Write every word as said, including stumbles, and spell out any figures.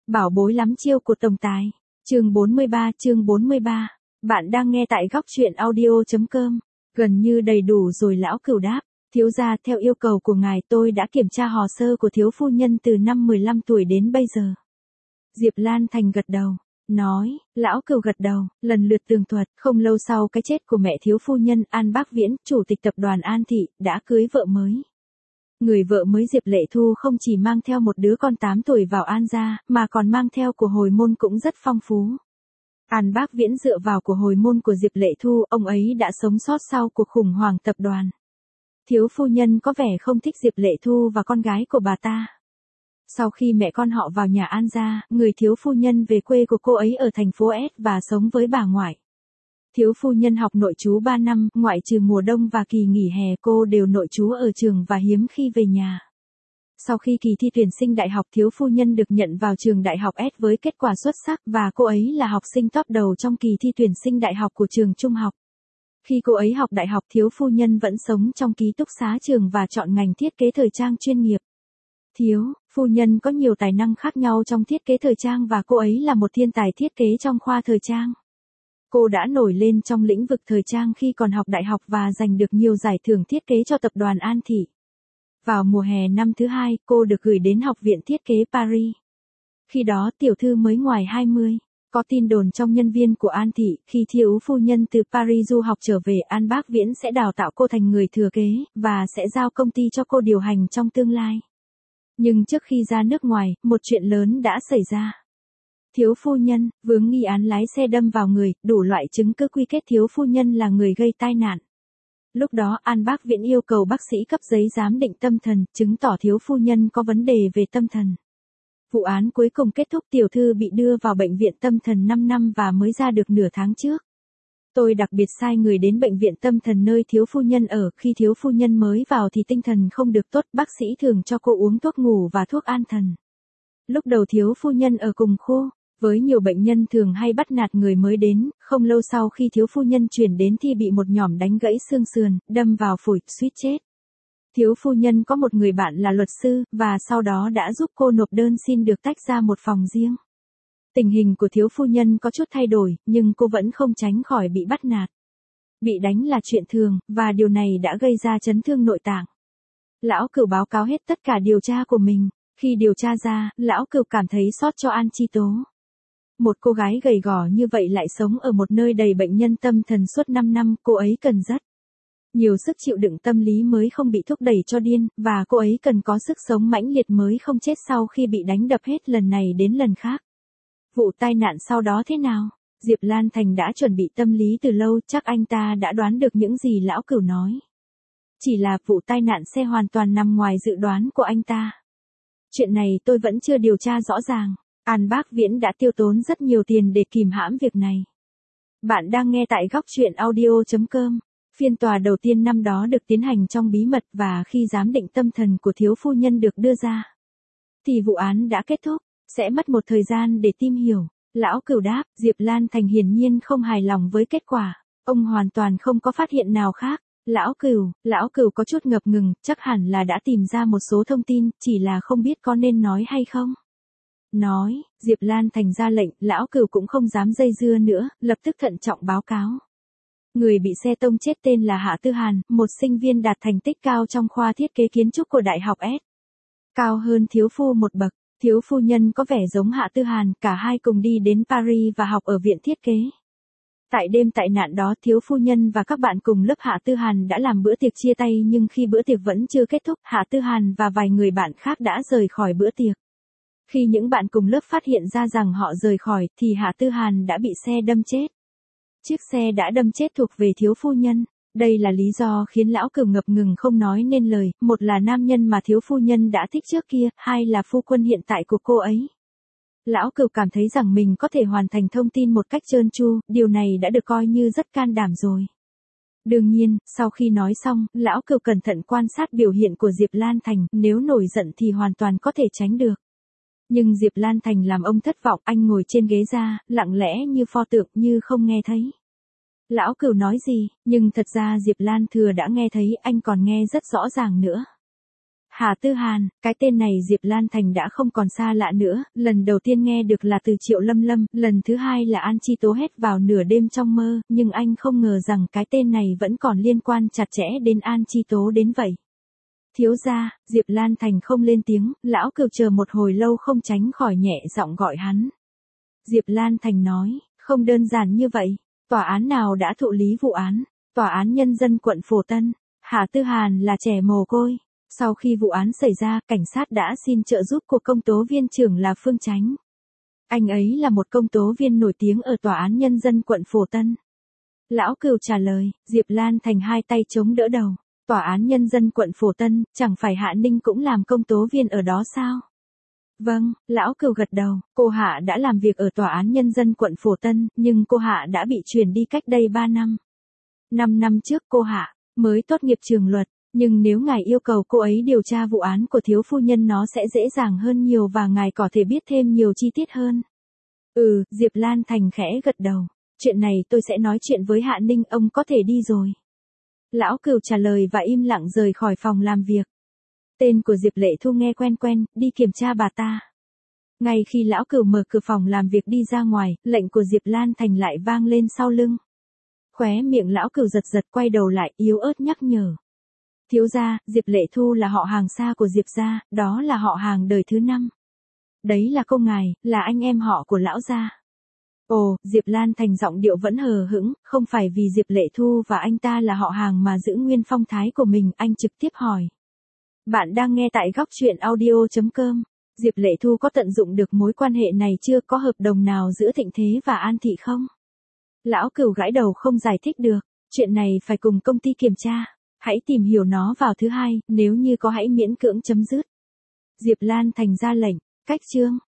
Bảo bối lắm chiêu của tổng tài. Chương bốn mươi ba, chương bốn mươi ba. Bạn đang nghe tại góc truyện audio.com. Gần như đầy đủ rồi, lão Cửu đáp. Thiếu gia, theo yêu cầu của ngài tôi đã kiểm tra hồ sơ của thiếu phu nhân từ năm mười lăm tuổi đến bây giờ. Diệp Lan Thành gật đầu, nói, lão Cửu gật đầu, lần lượt tường thuật. Không lâu sau cái chết của mẹ thiếu phu nhân, An Bác Viễn, chủ tịch tập đoàn An Thị, đã cưới vợ mới. Người vợ mới Diệp Lệ Thu không chỉ mang theo một đứa con tám tuổi vào An gia, mà còn mang theo của hồi môn cũng rất phong phú. An Bác Viễn dựa vào của hồi môn của Diệp Lệ Thu, ông ấy đã sống sót sau cuộc khủng hoảng tập đoàn. Thiếu phu nhân có vẻ không thích Diệp Lệ Thu và con gái của bà ta. Sau khi mẹ con họ vào nhà An gia, người thiếu phu nhân về quê của cô ấy ở thành phố S và sống với bà ngoại. Thiếu phu nhân học nội trú ba năm, ngoại trừ mùa đông và kỳ nghỉ hè cô đều nội trú ở trường và hiếm khi về nhà. Sau khi kỳ thi tuyển sinh đại học, thiếu phu nhân được nhận vào trường đại học S với kết quả xuất sắc và cô ấy là học sinh top đầu trong kỳ thi tuyển sinh đại học của trường trung học. Khi cô ấy học đại học, thiếu phu nhân vẫn sống trong ký túc xá trường và chọn ngành thiết kế thời trang chuyên nghiệp. Thiếu phu nhân có nhiều tài năng khác nhau trong thiết kế thời trang và cô ấy là một thiên tài thiết kế trong khoa thời trang. Cô đã nổi lên trong lĩnh vực thời trang khi còn học đại học và giành được nhiều giải thưởng thiết kế cho tập đoàn An Thị. Vào mùa hè năm thứ hai, cô được gửi đến Học viện Thiết kế Paris. Khi đó tiểu thư mới ngoài hai mươi. Có tin đồn trong nhân viên của An Thị, khi thiếu phu nhân từ Paris du học trở về, An Bác Viễn sẽ đào tạo cô thành người thừa kế, và sẽ giao công ty cho cô điều hành trong tương lai. Nhưng trước khi ra nước ngoài, một chuyện lớn đã xảy ra. Thiếu phu nhân, vướng nghi án lái xe đâm vào người, đủ loại chứng cứ quy kết thiếu phu nhân là người gây tai nạn. Lúc đó An Bác Viễn yêu cầu bác sĩ cấp giấy giám định tâm thần, chứng tỏ thiếu phu nhân có vấn đề về tâm thần. Vụ án cuối cùng kết thúc, tiểu thư bị đưa vào bệnh viện tâm thần năm năm và mới ra được nửa tháng trước. Tôi đặc biệt sai người đến bệnh viện tâm thần nơi thiếu phu nhân ở, khi thiếu phu nhân mới vào thì tinh thần không được tốt, bác sĩ thường cho cô uống thuốc ngủ và thuốc an thần. Lúc đầu thiếu phu nhân ở cùng khu với nhiều bệnh nhân thường hay bắt nạt người mới đến, không lâu sau khi thiếu phu nhân chuyển đến thì bị một nhỏm đánh gãy xương sườn, đâm vào phổi, suýt chết. Thiếu phu nhân có một người bạn là luật sư, và sau đó đã giúp cô nộp đơn xin được tách ra một phòng riêng. Tình hình của thiếu phu nhân có chút thay đổi, nhưng cô vẫn không tránh khỏi bị bắt nạt. Bị đánh là chuyện thường, và điều này đã gây ra chấn thương nội tạng. Lão Cửu báo cáo hết tất cả điều tra của mình. Khi điều tra ra, lão Cửu cảm thấy xót cho An Chi Tố. Một cô gái gầy gò như vậy lại sống ở một nơi đầy bệnh nhân tâm thần suốt năm năm, cô ấy cần rất nhiều sức chịu đựng tâm lý mới không bị thúc đẩy cho điên, và cô ấy cần có sức sống mãnh liệt mới không chết sau khi bị đánh đập hết lần này đến lần khác. Vụ tai nạn sau đó thế nào? Diệp Lan Thành đã chuẩn bị tâm lý từ lâu, chắc anh ta đã đoán được những gì lão Cửu nói. Chỉ là vụ tai nạn xe hoàn toàn nằm ngoài dự đoán của anh ta. Chuyện này tôi vẫn chưa điều tra rõ ràng. An Bác Viễn đã tiêu tốn rất nhiều tiền để kìm hãm việc này. Bạn đang nghe tại góc truyện audio.com. Phiên tòa đầu tiên năm đó được tiến hành trong bí mật, và khi giám định tâm thần của thiếu phu nhân được đưa ra, thì vụ án đã kết thúc. Sẽ mất một thời gian để tìm hiểu. Lão Cửu đáp. Diệp Lan Thành hiển nhiên không hài lòng với kết quả. Ông hoàn toàn không có phát hiện nào khác. Lão Cửu, lão Cửu có chút ngập ngừng, chắc hẳn là đã tìm ra một số thông tin, chỉ là không biết có nên nói hay không. Nói, Diệp Lan Thành ra lệnh, lão Cửu cũng không dám dây dưa nữa, lập tức thận trọng báo cáo. Người bị xe tông chết tên là Hạ Tư Hàn, một sinh viên đạt thành tích cao trong khoa thiết kế kiến trúc của Đại học S. Cao hơn thiếu phu một bậc, thiếu phu nhân có vẻ giống Hạ Tư Hàn, cả hai cùng đi đến Paris và học ở viện thiết kế. Tại đêm tai nạn đó, thiếu phu nhân và các bạn cùng lớp Hạ Tư Hàn đã làm bữa tiệc chia tay, nhưng khi bữa tiệc vẫn chưa kết thúc, Hạ Tư Hàn và vài người bạn khác đã rời khỏi bữa tiệc. Khi những bạn cùng lớp phát hiện ra rằng họ rời khỏi, thì Hạ Tư Hàn đã bị xe đâm chết. Chiếc xe đã đâm chết thuộc về thiếu phu nhân. Đây là lý do khiến lão Cửu ngập ngừng không nói nên lời, một là nam nhân mà thiếu phu nhân đã thích trước kia, hai là phu quân hiện tại của cô ấy. Lão Cửu cảm thấy rằng mình có thể hoàn thành thông tin một cách trơn tru, điều này đã được coi như rất can đảm rồi. Đương nhiên, sau khi nói xong, lão Cửu cẩn thận quan sát biểu hiện của Diệp Lan Thành, nếu nổi giận thì hoàn toàn có thể tránh được. Nhưng Diệp Lan Thành làm ông thất vọng, anh ngồi trên ghế ra, lặng lẽ như pho tượng, như không nghe thấy. Lão Cửu nói gì, nhưng thật ra Diệp Lan Thừa đã nghe thấy, anh còn nghe rất rõ ràng nữa. Hà Tư Hàn, cái tên này Diệp Lan Thành đã không còn xa lạ nữa, lần đầu tiên nghe được là từ Triệu Lâm Lâm, lần thứ hai là An Chi Tố hét vào nửa đêm trong mơ, nhưng anh không ngờ rằng cái tên này vẫn còn liên quan chặt chẽ đến An Chi Tố đến vậy. Thiếu gia, Diệp Lan Thành không lên tiếng, lão Cửu chờ một hồi lâu không tránh khỏi nhẹ giọng gọi hắn. Diệp Lan Thành nói, không đơn giản như vậy, tòa án nào đã thụ lý vụ án, tòa án nhân dân quận Phổ Tân, Hà Tư Hàn là trẻ mồ côi. Sau khi vụ án xảy ra, cảnh sát đã xin trợ giúp của công tố viên trưởng là Phương Chánh. Anh ấy là một công tố viên nổi tiếng ở tòa án nhân dân quận Phổ Tân. Lão Cửu trả lời, Diệp Lan Thành hai tay chống đỡ đầu. Tòa án nhân dân quận Phổ Tân, chẳng phải Hạ Ninh cũng làm công tố viên ở đó sao? Vâng, lão Cửu gật đầu, cô Hạ đã làm việc ở tòa án nhân dân quận Phổ Tân, nhưng cô Hạ đã bị chuyển đi cách đây ba năm. năm năm trước cô Hạ mới tốt nghiệp trường luật, nhưng nếu ngài yêu cầu cô ấy điều tra vụ án của thiếu phu nhân nó sẽ dễ dàng hơn nhiều và ngài có thể biết thêm nhiều chi tiết hơn. Ừ, Diệp Lan Thành khẽ gật đầu, chuyện này tôi sẽ nói chuyện với Hạ Ninh, ông có thể đi rồi. Lão Cửu trả lời và im lặng rời khỏi phòng làm việc. Tên của Diệp Lệ Thu nghe quen quen, đi kiểm tra bà ta. Ngay khi lão Cửu mở cửa phòng làm việc đi ra ngoài, lệnh của Diệp Lan Thành lại vang lên sau lưng. Khóe miệng lão Cửu giật giật quay đầu lại, yếu ớt nhắc nhở. Thiếu gia, Diệp Lệ Thu là họ hàng xa của Diệp gia, đó là họ hàng đời thứ năm. Đấy là cô ngài, là anh em họ của lão gia. Ồ, Diệp Lan Thành giọng điệu vẫn hờ hững, không phải vì Diệp Lệ Thu và anh ta là họ hàng mà giữ nguyên phong thái của mình, anh trực tiếp hỏi. Bạn đang nghe tại góc truyện audio chấm com. Diệp Lệ Thu có tận dụng được mối quan hệ này chưa, có hợp đồng nào giữa Thịnh Thế và An Thị không? Lão Cửu gãi đầu không giải thích được, chuyện này phải cùng công ty kiểm tra. Hãy tìm hiểu nó vào thứ hai, nếu như có hãy miễn cưỡng chấm dứt. Diệp Lan Thành ra lệnh, cách chương.